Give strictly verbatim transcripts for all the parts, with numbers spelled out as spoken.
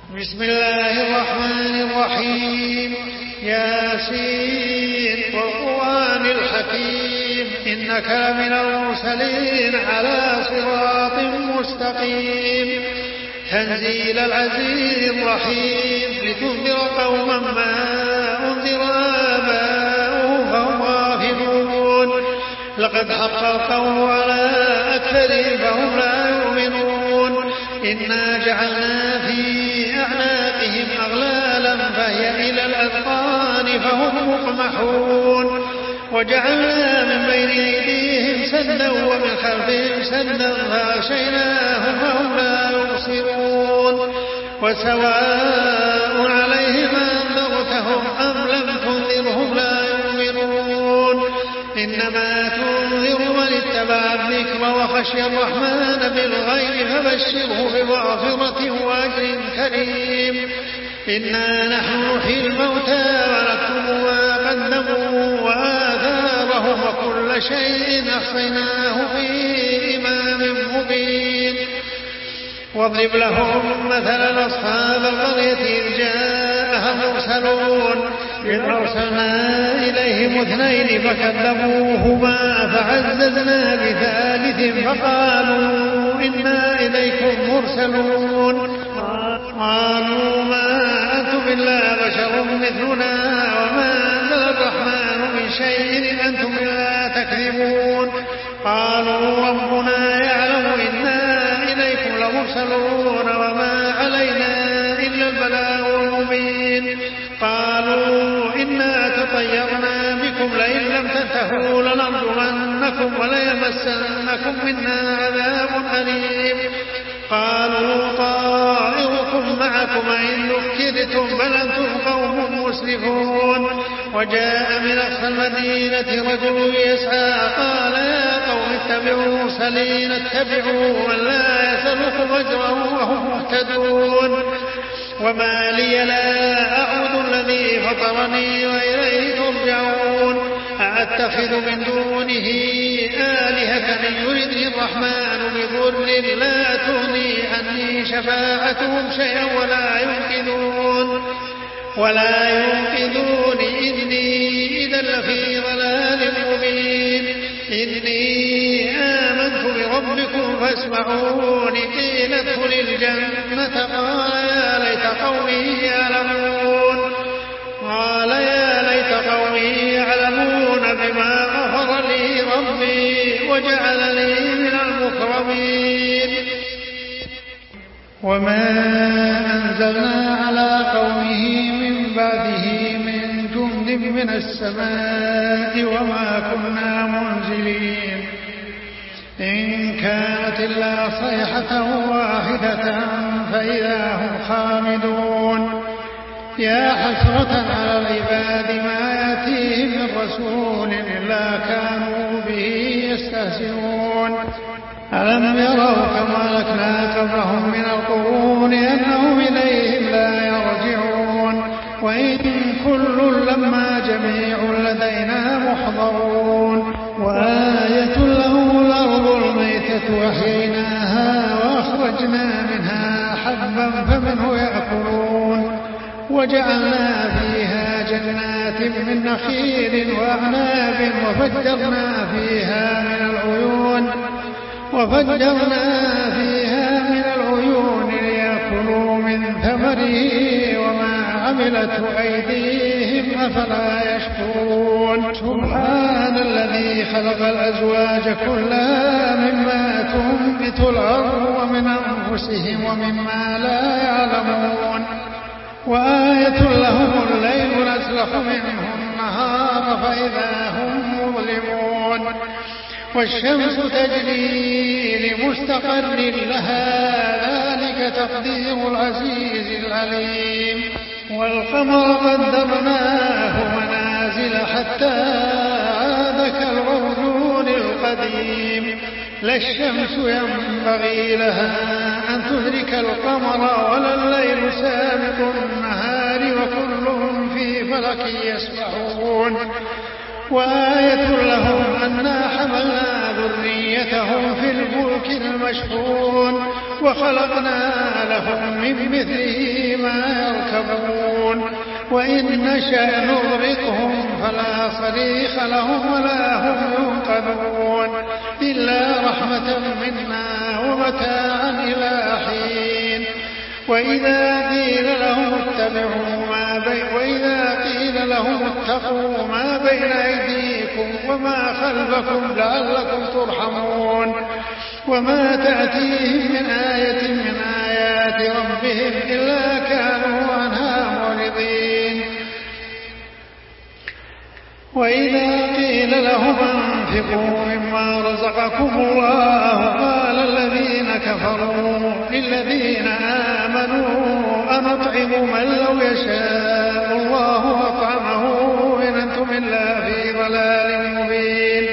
بسم الله الرحمن الرحيم. ياسين والقرآن الحكيم إنك لمن المرسلين على صراط مستقيم تنزيل العزيز الرحيم لتنذر قوما ما أنذر آباؤهم فهم غافلون لقد حق القول على أكثرهم فهم لا يؤمنون إنا جعلنا في أعناقهم أغلالا فهي إلى الأذقان فهم مقمحون وجعلنا من بين أيديهم سدا ومن خلفهم سدا فأغشيناهم فهم لا يبصرون وسواء عليهم أنذرتهم أم لم تنذرهم لا يؤمنون إنما تنذر من اتبع الذكر وخشي الرحمن بالغيب فبشره بمغفرة وأجر كريم. إنا نحن نحيي الموتى ونكتب ما قدموا وآثارهم وكل شيء أحصيناه في إمام مبين. واضرب لهم مثلا أصحاب القرية إذ جاءها المرسلون إذ أرسلنا إليهم اثنين فكذبوهما فعززنا بثالث فقالوا إنا إليكم مرسلون قالوا ما أنتم إلا بشر مثلنا وما أنزل الرحمن من شيء أنتم إلا تكذبون. قالوا ربنا يعلم إنا إليكم لمرسلون وما علينا إلا البلاغ المبين. قالوا إنا تطيرنا بكم لئن لم تنتهوا لنرجمنكم وليمسنكم منا عذاب أليم. قالوا طائركم معكم إن ذكرتم بل أنتم قوم مسرفون. وجاء من أقصى المدينة رجل يسعى قال يا قوم اتبعوا المرسلين اتبعوا من لا يسألكم أجرا وهم مهتدون. وما لي لا أعبد الذي فطرني وإليه ترجعون. أأتخذ من دونه آلهة إن يردني الرحمن بضر لا تغني عني شفاعتهم شيئا ولا ينقذون ولا ينقذون إني إذا لفي ضلال مبين. إني آمنت بربكم فاسمعون. قيل ادخل الجنة قال يا ليت قومي يعلمون قال يا ليت قومي يعلمون بما غفر لي ربي وجعلني من المكرمين. وما أنزلنا على قومه من بعده من جند من السماء وما كنا منزلين إن كانت إلا صيحة واحدة فإذا هم خامدون. يا حسرة على العباد ما يأتيهم من رسول إلا كانوا به يستهزئون. ألم يروا كما أهلكنا قبلهم من القرون أنهم إليهم لا يرجعون. وإن كل لما جميع لدينا محضرون. وآية لهم الأرض الميتة أحييناها وأخرجنا منها حبا فمنه يأكلون. وجعلنا فيها جنات من نخيل وأعناب وفجرنا فيها من العيون وفجرنا فيها من العيون ليأكلوا من ثمره وما عملته أيديهم أفلا يشكرون. سبحان الذي خلق الأزواج كلها مما تنبت الأرض ومن أنفسهم ومما لا يعلمون. وآية لهم الليل نسلخ منه النهار فإذا هم مظلمون. والشمس تجري لمستقر لها ذلك تقدير العزيز العليم. والقمر قدرناه منازل حتى عاد كالعرجون القديم. لا الشمس ينبغي لها أن تدرك القمر ولا الليل سابق النهار وكلهم في فلك يسبحون. وآية لهم أنا حملنا ذريتهم في الفلك المشحون وخلقنا لهم من مثله يركبون وإن نشأ نغرقهم فلا صريخ لهم ولا هم ينقذون إلا رحمة منا ومتاعا إلى حين. وإذا قيل لهم اتبعوا ما بين وإذا قيل لهم اتقوا ما بين أيديكم وما خلفكم لعلكم ترحمون وما تأتيهم من آية من آيات ربهم إلا كانوا عنها معرضين. وإذا قيل لهم أنفقوا مما رزقكم الله قال الذين كفروا للذين آمنوا أنطعم من لو يشاء الله أطعمه إن أنتم إلا في ضلال مبين.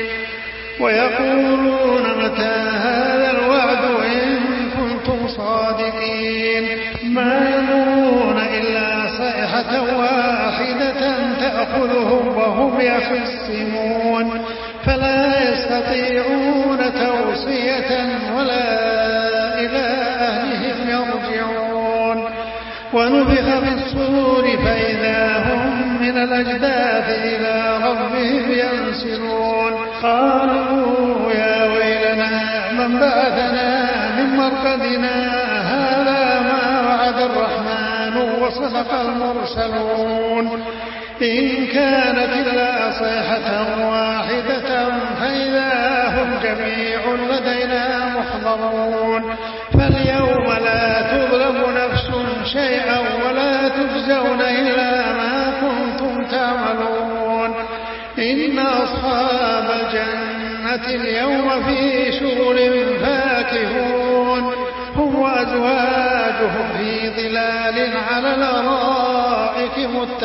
ويقولون متى هذا الوعد إن كنتم صادقين ما ينظرون إلا صيحة واحدة تأخذهم وهم يخصمون فلا يستطيعون توصية ولا إلى أهلهم يرجعون. ونفخ في الصور فإذا هم من الأجداث إلى ربهم ينسلون قالوا يا ويلنا من بعثنا من مرقدنا هذا ما وعد الرحمن وصدق المرسلون إن كانت إلا صيحة واحدة فإذا هم جميع لدينا محضرون. فاليوم لا تظلم نفس شيئا ولا تجزون إلا ما كنتم تعملون. إن أصحاب الجنة اليوم في شغل فاكهون هم وأزواجهم في ظلال على الأرائك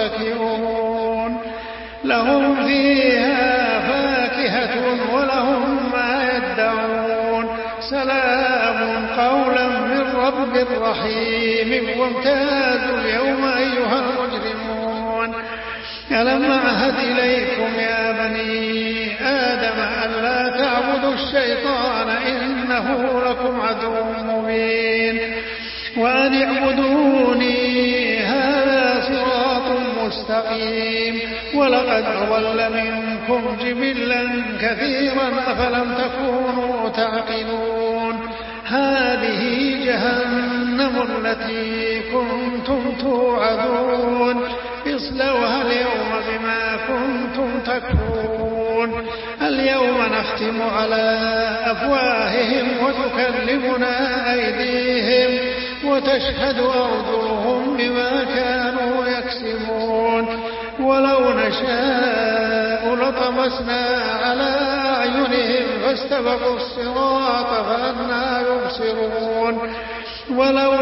متكئون لهم فيها فاكهة ولهم ما يدعون سلام قولا من رب رحيم. وامتازوا اليوم أيها المجرمون ألم أعهد إليكم يا بني آدم ألا تعبدوا الشيطان إنه لكم عدو مبين وأن اعبدوني هذا صراط مستقيم. ولقد ضل منكم جبلا كثيرا أفلم تكونوا تعقلون. هذه جهنم التي كنتم توعدون اصلوها اليوم بما كنتم تكفرون. اليوم نختم على أفواههم وتكلمنا أيديهم وتشهد أرجلهم بما كانوا يكسبون. ولو نشاء لطمسنا على أعينهم فاستبقوا الصراط فأنى يبصرون. ولو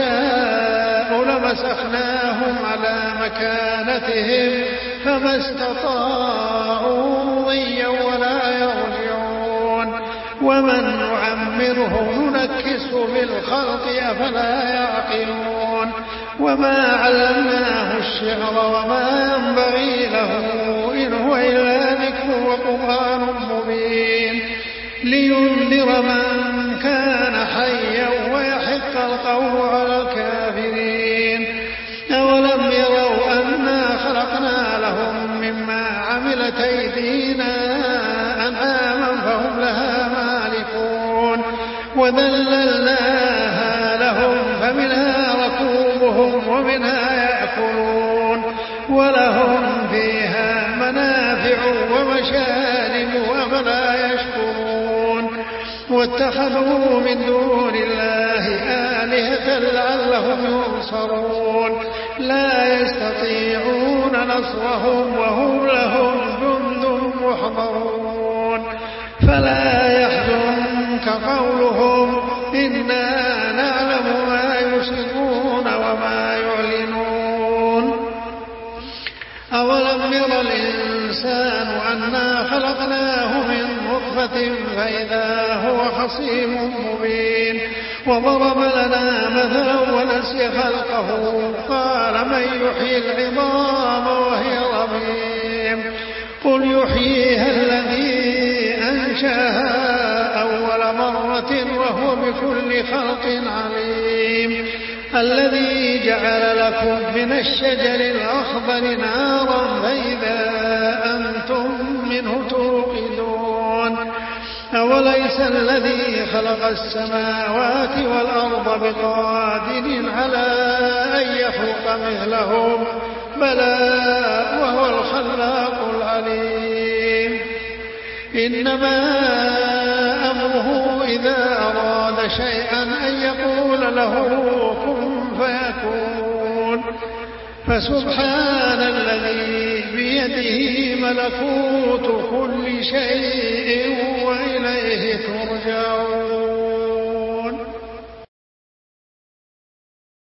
نشاء لمسخناهم على مكانتهم فما استطاعوا مضيا ولا يرجعون. ومن نعمره ننكسه في الخلق أفلا يعقلون. وما علمناه الشعر وما ينبغي له إن هو إلا ذكر وقرآن مبين لينذر من كان حيا ويحق القول على الكافرين. أولم يروا أنا خلقنا لهم مما عملت أيدينا أنعاما فهم لها مالكون وذللناها لهم فمنها ركوبهم ومنها يأكلون ولهم فيها منافع ومشارب أفلا يشكرون. واتخذوا من دون الله آلهة لعلهم ينصرون لا يستطيعون نصرهم وهم لهم جند محضرون. فلا يحزنك قولهم إنا نعلم ما يسرون وما يعلنون. أولم ير الإنسان أنا خلقناه من نطفة فإذا هو خصيم مبين. وضرب لنا مثلا ونسي خلقه قال من يحيي العظام وهي رميم قل يحييها الذي أنشاها أول مرة وهو بكل خلق عليم. الذي جعل لكم من الشجر الأخضر نارا فإذا أنتم منه توقدون أوليس الذي خلق السماوات والأرض بقادر على أن يخلق مثلهم بلى وهو الخلاق العليم إنما أمره إذا أراد شيئا أن يقول له كن فيكون فسبحان الذي بيده ملكوت كل شيء وإليه ترجعون